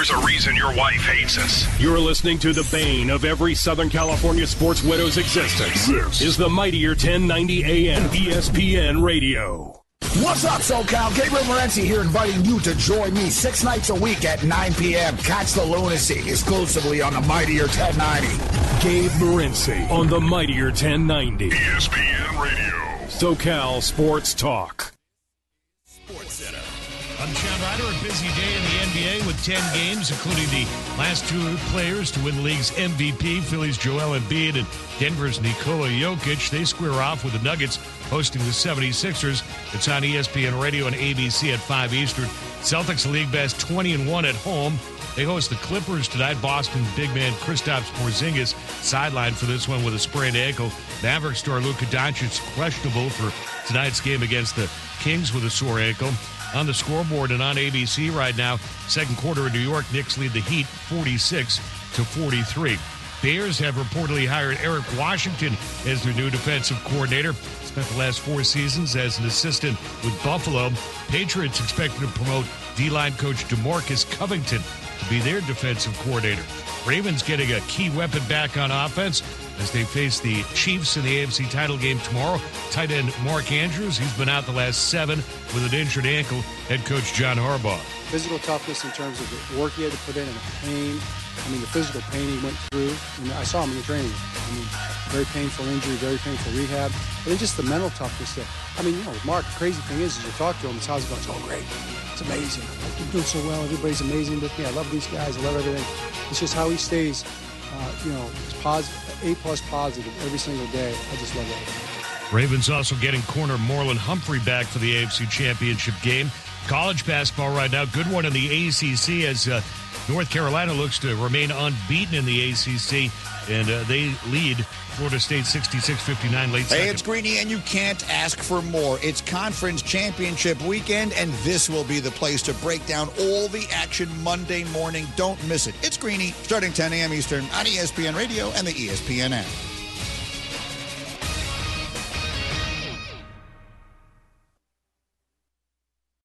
There's a reason your wife hates us. You're listening to the bane of every Southern California sports widow's existence. This is the mightier 1090 AM ESPN Radio. What's up, SoCal? Gabriel Morency here, inviting you to join me 6 nights a week at 9 p.m. Catch the Lunacy exclusively on the mightier 1090. Gabe Morency on the mightier 1090 ESPN Radio. SoCal Sports Talk. I'm John Ryder. A busy day in the NBA with 10 games, including the last two players to win the league's MVP, Philly's Joel Embiid and Denver's Nikola Jokic. They square off with the Nuggets hosting the 76ers. It's on ESPN Radio and ABC at 5 Eastern. Celtics league best 20-1 at home. They host the Clippers tonight. Boston big man Kristaps Porzingis sidelined for this one with a sprained ankle. Maverick star Luka Doncic questionable for tonight's game against the Kings with a sore ankle. On the scoreboard and on ABC right now, second quarter in New York, Knicks lead the Heat 46-43. Bears have reportedly hired Eric Washington as their new defensive coordinator. Spent the last 4 seasons as an assistant with Buffalo. Patriots expected to promote D-line coach DeMarcus Covington to be their defensive coordinator. Ravens getting a key weapon back on offense as they face the Chiefs in the AFC title game tomorrow. Tight end Mark Andrews, he's been out the last 7 with an injured ankle. Head coach John Harbaugh. Physical toughness in terms of the work he had to put in and the pain. I mean, the physical pain he went through. And I saw him in the training. I mean, very painful injury, very painful rehab. And then just the mental toughness that, I mean, with Mark, the crazy thing is you talk to him, it's how's it going? It's all great. It's amazing. I'm doing so well. Everybody's amazing with me. I love these guys. I love everything. It's just how he stays, A+ positive every single day. I just love that. Ravens also getting corner Marlon Humphrey back for the AFC Championship game. College basketball right now, good one in the ACC as North Carolina looks to remain unbeaten in the ACC, and they lead Florida State 66-59 late second. Hey, it's Greeny, and you can't ask for more. It's conference championship weekend, and this will be the place to break down all the action Monday morning. Don't miss it. It's Greeny, starting 10 a.m. Eastern on ESPN Radio and the ESPN app.